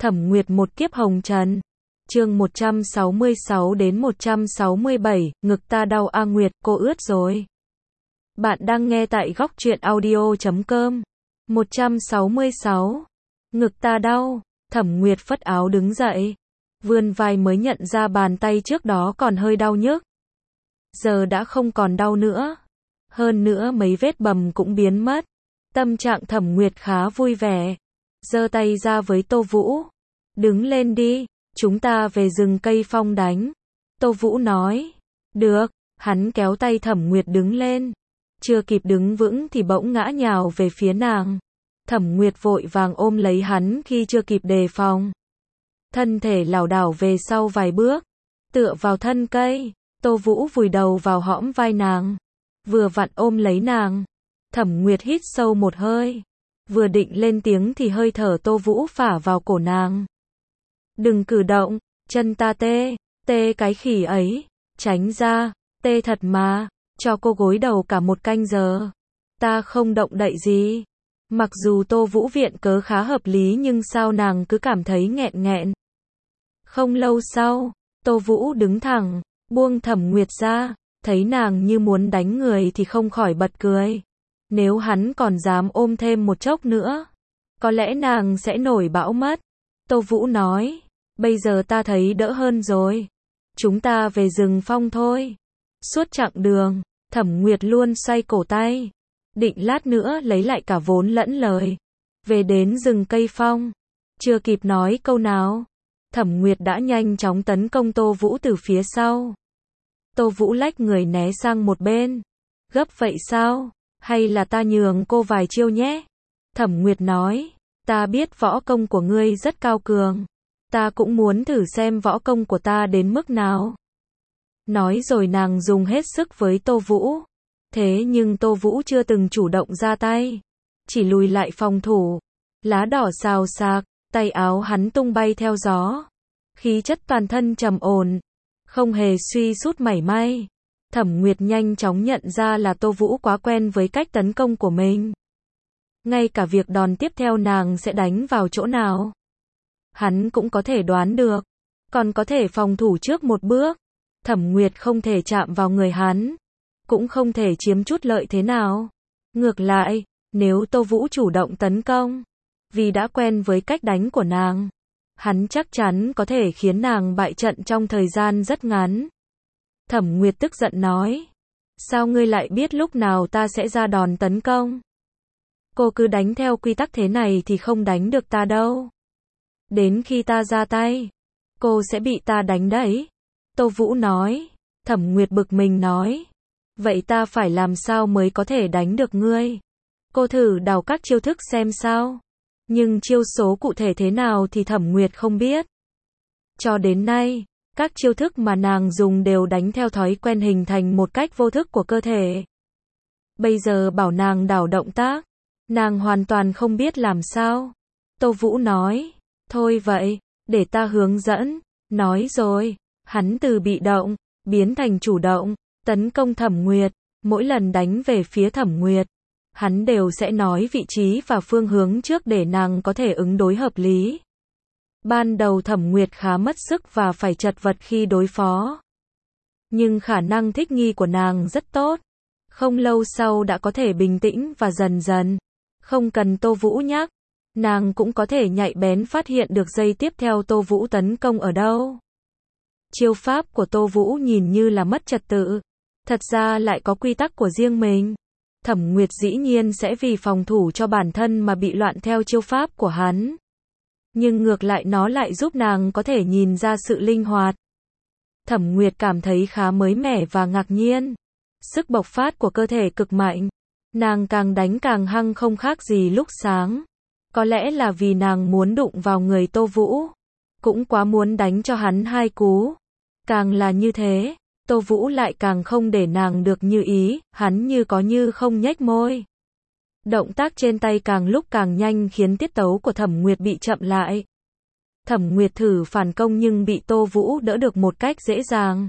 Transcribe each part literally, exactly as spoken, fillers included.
Thẩm Nguyệt một kiếp hồng trần. Chương một trăm sáu mươi sáu đến một trăm sáu mươi bảy, ngực ta đau a Nguyệt, cô ướt rồi. Bạn đang nghe tại góc truyện audio chấm com. một trăm sáu mươi sáu. Ngực ta đau. Thẩm Nguyệt phất áo đứng dậy. Vươn vai mới nhận ra bàn tay trước đó còn hơi đau nhức. Giờ đã không còn đau nữa. Hơn nữa mấy vết bầm cũng biến mất. Tâm trạng Thẩm Nguyệt khá vui vẻ. Giơ tay ra với Tô Vũ. Đứng lên đi, chúng ta về rừng cây phong đánh. Tô Vũ nói. Được, hắn kéo tay Thẩm Nguyệt đứng lên. Chưa kịp đứng vững thì bỗng ngã nhào về phía nàng. Thẩm Nguyệt vội vàng ôm lấy hắn khi chưa kịp đề phòng. Thân thể lảo đảo về sau vài bước. Tựa vào thân cây, Tô Vũ vùi đầu vào hõm vai nàng. Vừa vặn ôm lấy nàng. Thẩm Nguyệt hít sâu một hơi. Vừa định lên tiếng thì hơi thở Tô Vũ phả vào cổ nàng. Đừng cử động, chân ta tê, tê cái khỉ ấy, tránh ra, tê thật mà, cho cô gối đầu cả một canh giờ. Ta không động đậy gì. Mặc dù Tô Vũ viện cớ khá hợp lý nhưng sao nàng cứ cảm thấy nghẹn nghẹn. Không lâu sau, Tô Vũ đứng thẳng, buông Thẩm Nguyệt ra, thấy nàng như muốn đánh người thì không khỏi bật cười. Nếu hắn còn dám ôm thêm một chốc nữa, có lẽ nàng sẽ nổi bão mất. Tô Vũ nói, bây giờ ta thấy đỡ hơn rồi. Chúng ta về rừng phong thôi. Suốt chặng đường, Thẩm Nguyệt luôn xoay cổ tay. Định lát nữa lấy lại cả vốn lẫn lời. Về đến rừng cây phong. Chưa kịp nói câu nào. Thẩm Nguyệt đã nhanh chóng tấn công Tô Vũ từ phía sau. Tô Vũ lách người né sang một bên. Gấp vậy sao? Hay là ta nhường cô vài chiêu nhé? Thẩm Nguyệt nói. Ta biết võ công của ngươi rất cao cường. Ta cũng muốn thử xem võ công của ta đến mức nào. Nói rồi nàng dùng hết sức với Tô Vũ. Thế nhưng Tô Vũ chưa từng chủ động ra tay. Chỉ lùi lại phòng thủ. Lá đỏ xào xạc, tay áo hắn tung bay theo gió. Khí chất toàn thân trầm ổn. Không hề suy sút mảy may. Thẩm Nguyệt nhanh chóng nhận ra là Tô Vũ quá quen với cách tấn công của mình. Ngay cả việc đòn tiếp theo nàng sẽ đánh vào chỗ nào. Hắn cũng có thể đoán được. Còn có thể phòng thủ trước một bước. Thẩm Nguyệt không thể chạm vào người hắn. Cũng không thể chiếm chút lợi thế nào. Ngược lại, nếu Tô Vũ chủ động tấn công, vì đã quen với cách đánh của nàng, hắn chắc chắn có thể khiến nàng bại trận trong thời gian rất ngắn. Thẩm Nguyệt tức giận nói. Sao ngươi lại biết lúc nào ta sẽ ra đòn tấn công? Cô cứ đánh theo quy tắc thế này thì không đánh được ta đâu. Đến khi ta ra tay, cô sẽ bị ta đánh đấy. Tô Vũ nói. Thẩm Nguyệt bực mình nói. Vậy ta phải làm sao mới có thể đánh được ngươi? Cô thử đào các chiêu thức xem sao. Nhưng chiêu số cụ thể thế nào thì Thẩm Nguyệt không biết. Cho đến nay, các chiêu thức mà nàng dùng đều đánh theo thói quen hình thành một cách vô thức của cơ thể. Bây giờ bảo nàng đảo động tác, nàng hoàn toàn không biết làm sao. Tô Vũ nói. Thôi vậy, để ta hướng dẫn. Nói rồi, hắn từ bị động, biến thành chủ động, tấn công Thẩm Nguyệt. Mỗi lần đánh về phía Thẩm Nguyệt, hắn đều sẽ nói vị trí và phương hướng trước để nàng có thể ứng đối hợp lý. Ban đầu Thẩm Nguyệt khá mất sức và phải chật vật khi đối phó. Nhưng khả năng thích nghi của nàng rất tốt. Không lâu sau đã có thể bình tĩnh và dần dần. Không cần Tô Vũ nhắc, nàng cũng có thể nhạy bén phát hiện được giây tiếp theo Tô Vũ tấn công ở đâu. Chiêu pháp của Tô Vũ nhìn như là mất trật tự. Thật ra lại có quy tắc của riêng mình. Thẩm Nguyệt dĩ nhiên sẽ vì phòng thủ cho bản thân mà bị loạn theo chiêu pháp của hắn. Nhưng ngược lại nó lại giúp nàng có thể nhìn ra sự linh hoạt. Thẩm Nguyệt cảm thấy khá mới mẻ và ngạc nhiên. Sức bộc phát của cơ thể cực mạnh. Nàng càng đánh càng hăng không khác gì lúc sáng. Có lẽ là vì nàng muốn đụng vào người Tô Vũ. Cũng quá muốn đánh cho hắn hai cú. Càng là như thế, Tô Vũ lại càng không để nàng được như ý, hắn như có như không nhếch môi. Động tác trên tay càng lúc càng nhanh khiến tiết tấu của Thẩm Nguyệt bị chậm lại. Thẩm Nguyệt thử phản công nhưng bị Tô Vũ đỡ được một cách dễ dàng.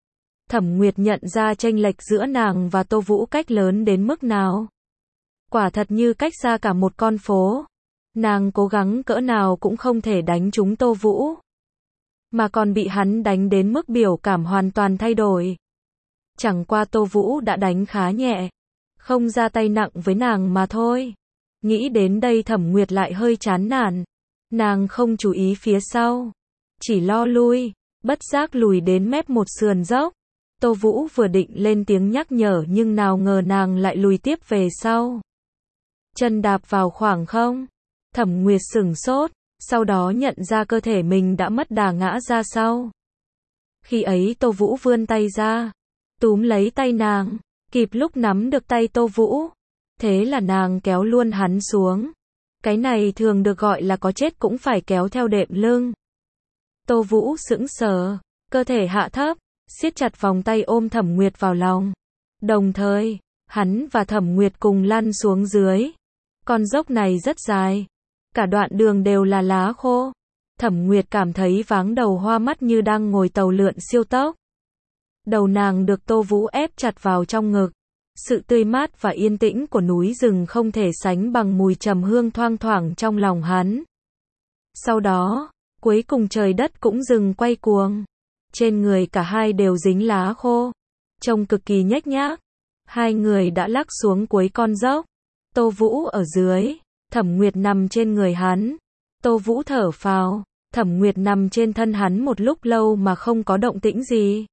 Thẩm Nguyệt nhận ra chênh lệch giữa nàng và Tô Vũ cách lớn đến mức nào. Quả thật như cách xa cả một con phố. Nàng cố gắng cỡ nào cũng không thể đánh trúng Tô Vũ. Mà còn bị hắn đánh đến mức biểu cảm hoàn toàn thay đổi. Chẳng qua Tô Vũ đã đánh khá nhẹ. Không ra tay nặng với nàng mà thôi. Nghĩ đến đây Thẩm Nguyệt lại hơi chán nản. Nàng không chú ý phía sau. Chỉ lo lui. Bất giác lùi đến mép một sườn dốc. Tô Vũ vừa định lên tiếng nhắc nhở nhưng nào ngờ nàng lại lùi tiếp về sau. Chân đạp vào khoảng không. Thẩm Nguyệt sửng sốt. Sau đó nhận ra cơ thể mình đã mất đà ngã ra sau. Khi ấy Tô Vũ vươn tay ra. Túm lấy tay nàng. Kịp lúc nắm được tay Tô Vũ. Thế là nàng kéo luôn hắn xuống. Cái này thường được gọi là có chết cũng phải kéo theo đệm lưng. Tô Vũ sững sờ. Cơ thể hạ thấp. Siết chặt vòng tay ôm Thẩm Nguyệt vào lòng. Đồng thời, hắn và Thẩm Nguyệt cùng lăn xuống dưới. Con dốc này rất dài. Cả đoạn đường đều là lá khô. Thẩm Nguyệt cảm thấy váng đầu hoa mắt như đang ngồi tàu lượn siêu tốc. Đầu nàng được Tô Vũ ép chặt vào trong ngực. Sự tươi mát và yên tĩnh của núi rừng không thể sánh bằng mùi trầm hương thoang thoảng trong lòng hắn. Sau đó, cuối cùng trời đất cũng dừng quay cuồng. Trên người cả hai đều dính lá khô. Trông cực kỳ nhếch nhác. Hai người đã lắc xuống cuối con dốc. Tô Vũ ở dưới. Thẩm Nguyệt nằm trên người hắn. Tô Vũ thở phào. Thẩm Nguyệt nằm trên thân hắn một lúc lâu mà không có động tĩnh gì.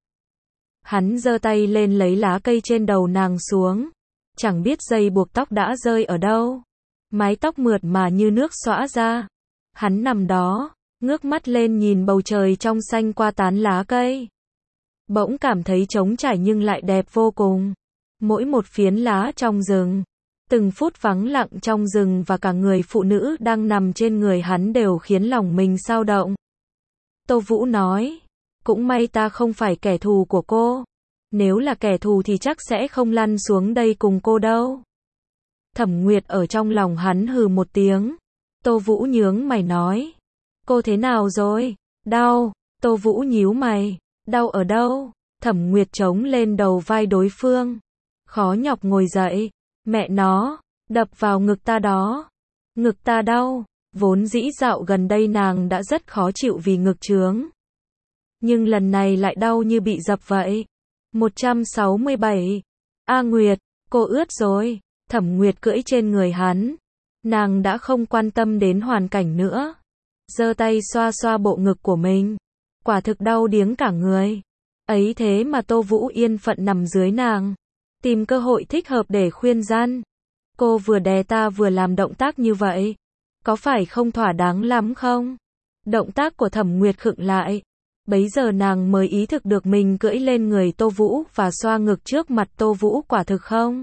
Hắn giơ tay lên lấy lá cây trên đầu nàng xuống. Chẳng biết dây buộc tóc đã rơi ở đâu. Mái tóc mượt mà như nước xõa ra. Hắn nằm đó, ngước mắt lên nhìn bầu trời trong xanh qua tán lá cây. Bỗng cảm thấy trống trải nhưng lại đẹp vô cùng. Mỗi một phiến lá trong rừng. Từng phút vắng lặng trong rừng và cả người phụ nữ đang nằm trên người hắn đều khiến lòng mình xao động. Tô Vũ nói. Cũng may ta không phải kẻ thù của cô. Nếu là kẻ thù thì chắc sẽ không lăn xuống đây cùng cô đâu. Thẩm Nguyệt ở trong lòng hắn hừ một tiếng. Tô Vũ nhướng mày nói. Cô thế nào rồi? Đau. Tô Vũ nhíu mày. Đau ở đâu? Thẩm Nguyệt chống lên đầu vai đối phương. Khó nhọc ngồi dậy. Mẹ nó. Đập vào ngực ta đó. Ngực ta đau. Vốn dĩ dạo gần đây nàng đã rất khó chịu vì ngực trướng. Nhưng lần này lại đau như bị dập vậy. một trăm sáu mươi bảy. A Nguyệt, cô ướt rồi. Thẩm Nguyệt cưỡi trên người hắn. Nàng đã không quan tâm đến hoàn cảnh nữa. Giơ tay xoa xoa bộ ngực của mình. Quả thực đau điếng cả người. Ấy thế mà Tô Vũ yên phận nằm dưới nàng. Tìm cơ hội thích hợp để khuyên gian. Cô vừa đè ta vừa làm động tác như vậy. Có phải không thỏa đáng lắm không? Động tác của Thẩm Nguyệt khựng lại. Bấy giờ nàng mới ý thức được mình cưỡi lên người Tô Vũ và xoa ngực trước mặt Tô Vũ quả thực không?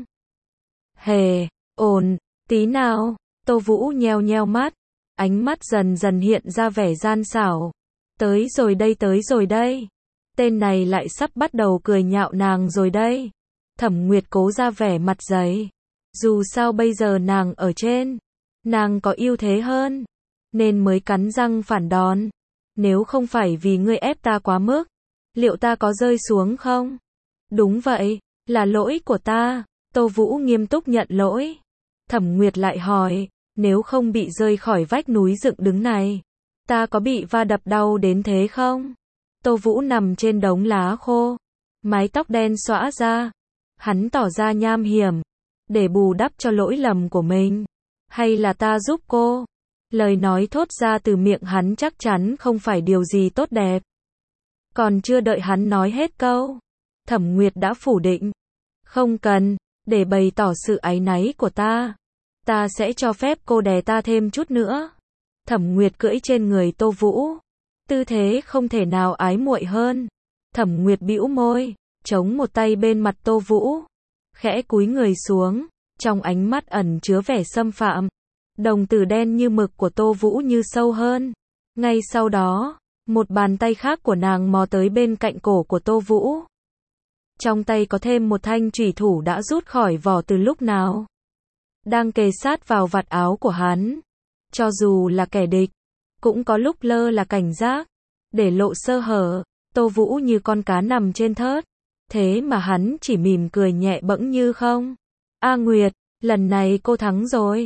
Hề, ổn, tí nào. Tô Vũ nheo nheo mắt. Ánh mắt dần dần hiện ra vẻ gian xảo. Tới rồi đây tới rồi đây. Tên này lại sắp bắt đầu cười nhạo nàng rồi đây. Thẩm Nguyệt cố ra vẻ mặt dày. Dù sao bây giờ nàng ở trên. Nàng có ưu thế hơn. Nên mới cắn răng phản đòn. Nếu không phải vì ngươi ép ta quá mức. Liệu ta có rơi xuống không? Đúng vậy. Là lỗi của ta. Tô Vũ nghiêm túc nhận lỗi. Thẩm Nguyệt lại hỏi. Nếu không bị rơi khỏi vách núi dựng đứng này. Ta có bị va đập đau đến thế không? Tô Vũ nằm trên đống lá khô. Mái tóc đen xõa ra. Hắn tỏ ra nham hiểm. Để bù đắp cho lỗi lầm của mình. Hay là ta giúp cô? Lời nói thốt ra từ miệng hắn chắc chắn không phải điều gì tốt đẹp. Còn chưa đợi hắn nói hết câu. Thẩm Nguyệt đã phủ định. Không cần. Để bày tỏ sự áy náy của ta. Ta sẽ cho phép cô đè ta thêm chút nữa. Thẩm Nguyệt cưỡi trên người Tô Vũ. Tư thế không thể nào ái muội hơn. Thẩm Nguyệt bĩu môi. Chống một tay bên mặt Tô Vũ. Khẽ cúi người xuống. Trong ánh mắt ẩn chứa vẻ xâm phạm. Đồng tử đen như mực của Tô Vũ như sâu hơn. Ngay sau đó, một bàn tay khác của nàng mò tới bên cạnh cổ của Tô Vũ. Trong tay có thêm một thanh chủy thủ đã rút khỏi vỏ từ lúc nào. Đang kề sát vào vạt áo của hắn. Cho dù là kẻ địch, cũng có lúc lơ là cảnh giác. Để lộ sơ hở, Tô Vũ như con cá nằm trên thớt. Thế mà hắn chỉ mỉm cười nhẹ bẫng như không. A Nguyệt, lần này cô thắng rồi.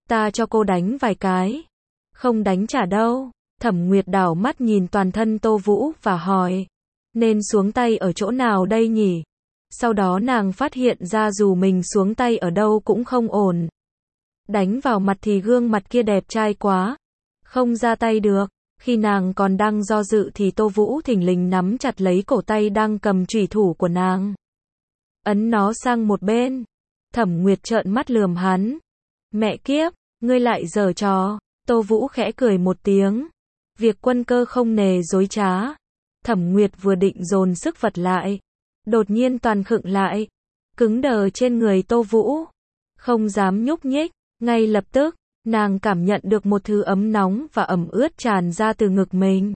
ta cho cô đánh vài cái. Không đánh trả đâu. Thẩm Nguyệt đảo mắt nhìn toàn thân Tô Vũ và hỏi, nên xuống tay ở chỗ nào đây nhỉ? Sau đó nàng phát hiện ra dù mình xuống tay ở đâu cũng không ổn. Đánh vào mặt thì gương mặt kia đẹp trai quá, không ra tay được. Khi nàng còn đang do dự thì Tô Vũ thình lình nắm chặt lấy cổ tay đang cầm chủy thủ của nàng, ấn nó sang một bên. Thẩm Nguyệt trợn mắt lườm hắn. Mẹ kiếp, ngươi lại giở trò. Tô Vũ khẽ cười một tiếng. Việc quân cơ không nề dối trá. Thẩm Nguyệt vừa định dồn sức vật lại, đột nhiên toàn khựng lại, cứng đờ trên người Tô Vũ, không dám nhúc nhích. Ngay lập tức, nàng cảm nhận được một thứ ấm nóng và ẩm ướt tràn ra từ ngực mình.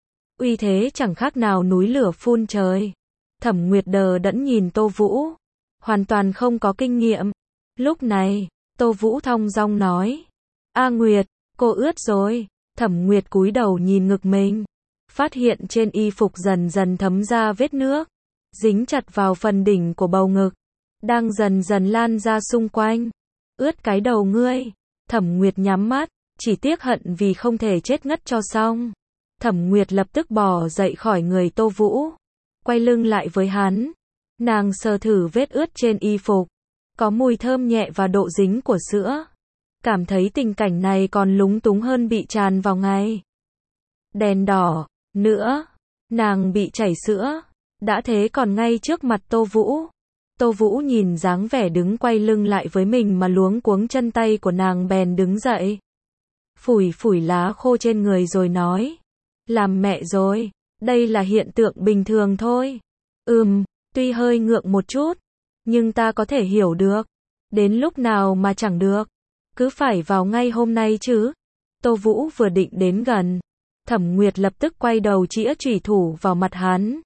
Uy thế chẳng khác nào núi lửa phun trời. Thẩm Nguyệt đờ đẫn nhìn Tô Vũ, hoàn toàn không có kinh nghiệm. Lúc này, Tô Vũ thong dong nói, A Nguyệt, cô ướt rồi. Thẩm Nguyệt cúi đầu nhìn ngực mình, phát hiện trên y phục dần dần thấm ra vết nước, dính chặt vào phần đỉnh của bầu ngực, đang dần dần lan ra xung quanh. Ướt cái đầu ngươi. Thẩm Nguyệt nhắm mắt, chỉ tiếc hận vì không thể chết ngất cho xong. Thẩm Nguyệt lập tức bò dậy khỏi người Tô Vũ, quay lưng lại với hắn. Nàng sờ thử vết ướt trên y phục, có mùi thơm nhẹ và độ dính của sữa. Cảm thấy tình cảnh này còn lúng túng hơn bị tràn vào ngay. Đèn đỏ, nữa, nàng bị chảy sữa, đã thế còn ngay trước mặt Tô Vũ. Tô Vũ nhìn dáng vẻ đứng quay lưng lại với mình mà luống cuống chân tay của nàng bèn đứng dậy. Phủi phủi lá khô trên người rồi nói, làm mẹ rồi, đây là hiện tượng bình thường thôi. Ừm, tuy hơi ngượng một chút, nhưng ta có thể hiểu được. Đến lúc nào mà chẳng được, cứ phải vào ngay hôm nay chứ. Tô Vũ vừa định đến gần, Thẩm Nguyệt lập tức quay đầu chĩa chủy thủ vào mặt hắn.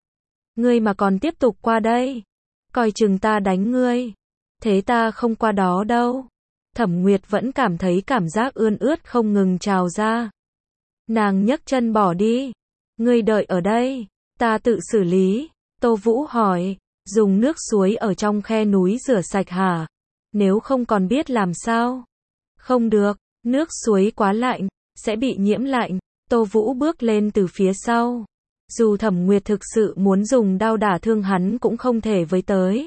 Ngươi mà còn tiếp tục qua đây, coi chừng ta đánh ngươi. Thế ta không qua đó đâu. Thẩm Nguyệt vẫn cảm thấy cảm giác ươn ướt không ngừng trào ra. Nàng nhấc chân bỏ đi. Ngươi đợi ở đây, ta tự xử lý. Tô Vũ hỏi, dùng nước suối ở trong khe núi rửa sạch hả? Nếu không còn biết làm sao? Không được, nước suối quá lạnh, sẽ bị nhiễm lạnh. Tô Vũ bước lên từ phía sau. Dù Thẩm Nguyệt thực sự muốn dùng đao đả thương hắn cũng không thể với tới.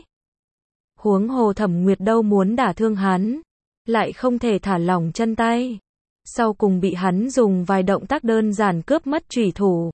Huống hồ Thẩm Nguyệt đâu muốn đả thương hắn, lại không thể thả lỏng chân tay. Sau cùng bị hắn dùng vài động tác đơn giản cướp mất chủy thủ.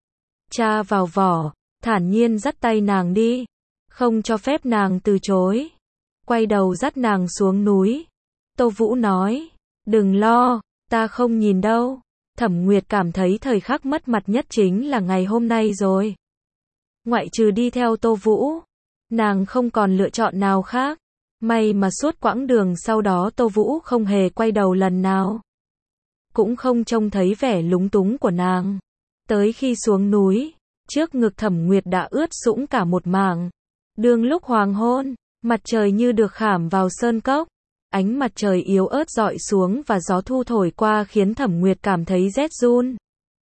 Cha vào vỏ, thản nhiên dắt tay nàng đi, không cho phép nàng từ chối. Quay đầu dắt nàng xuống núi. Tô Vũ nói, đừng lo, ta không nhìn đâu. Thẩm Nguyệt cảm thấy thời khắc mất mặt nhất chính là ngày hôm nay rồi. Ngoại trừ đi theo Tô Vũ, nàng không còn lựa chọn nào khác. May mà suốt quãng đường sau đó Tô Vũ không hề quay đầu lần nào, cũng không trông thấy vẻ lúng túng của nàng. Tới khi xuống núi, trước ngực Thẩm Nguyệt đã ướt sũng cả một mảng. Đương lúc hoàng hôn, mặt trời như được khảm vào sơn cốc. Ánh mặt trời yếu ớt rọi xuống và gió thu thổi qua khiến Thẩm Nguyệt cảm thấy rét run.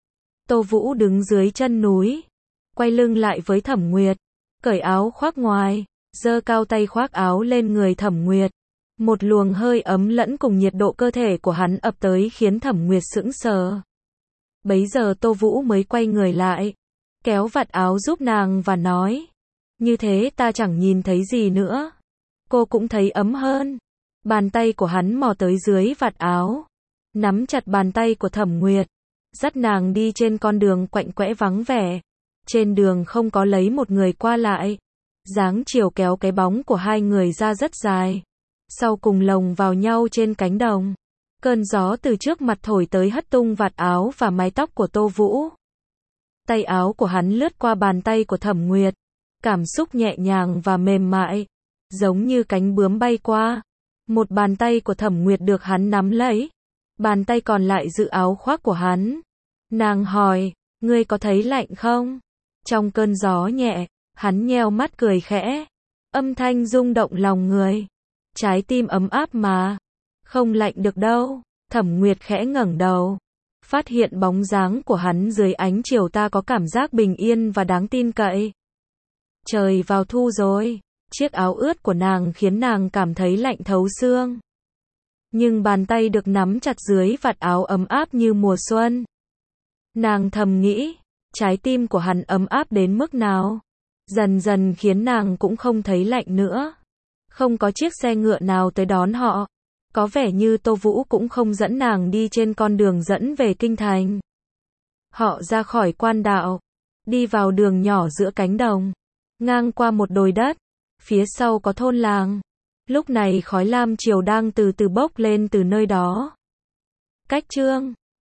Tô Vũ đứng dưới chân núi, quay lưng lại với Thẩm Nguyệt, cởi áo khoác ngoài, giơ cao tay khoác áo lên người Thẩm Nguyệt. Một luồng hơi ấm lẫn cùng nhiệt độ cơ thể của hắn ập tới khiến Thẩm Nguyệt sững sờ. Bấy giờ Tô Vũ mới quay người lại, kéo vạt áo giúp nàng và nói, như thế ta chẳng nhìn thấy gì nữa. Cô cũng thấy ấm hơn. Bàn tay của hắn mò tới dưới vạt áo, nắm chặt bàn tay của Thẩm Nguyệt, dắt nàng đi trên con đường quạnh quẽ vắng vẻ. Trên đường không có lấy một người qua lại. Dáng chiều kéo cái bóng của hai người ra rất dài. Sau cùng lồng vào nhau trên cánh đồng. Cơn gió từ trước mặt thổi tới hất tung vạt áo và mái tóc của Tô Vũ. Tay áo của hắn lướt qua bàn tay của Thẩm Nguyệt. Cảm xúc nhẹ nhàng và mềm mại, giống như cánh bướm bay qua. Một bàn tay của Thẩm Nguyệt được hắn nắm lấy. Bàn tay còn lại giữ áo khoác của hắn. Nàng hỏi, ngươi có thấy lạnh không? Trong cơn gió nhẹ, hắn nheo mắt cười khẽ. Âm thanh rung động lòng người. Trái tim ấm áp mà. Không lạnh được đâu. Thẩm Nguyệt khẽ ngẩng đầu. Phát hiện bóng dáng của hắn dưới ánh chiều ta có cảm giác bình yên và đáng tin cậy. Trời vào thu rồi. Chiếc áo ướt của nàng khiến nàng cảm thấy lạnh thấu xương. Nhưng bàn tay được nắm chặt dưới vạt áo ấm áp như mùa xuân. Nàng thầm nghĩ, trái tim của hắn ấm áp đến mức nào. Dần dần khiến nàng cũng không thấy lạnh nữa. Không có chiếc xe ngựa nào tới đón họ. Có vẻ như Tô Vũ cũng không dẫn nàng đi trên con đường dẫn về kinh thành. Họ ra khỏi quan đạo, đi vào đường nhỏ giữa cánh đồng, ngang qua một đồi đất, phía sau có thôn làng. Lúc này khói lam chiều đang từ từ bốc lên từ nơi đó. Cách Trương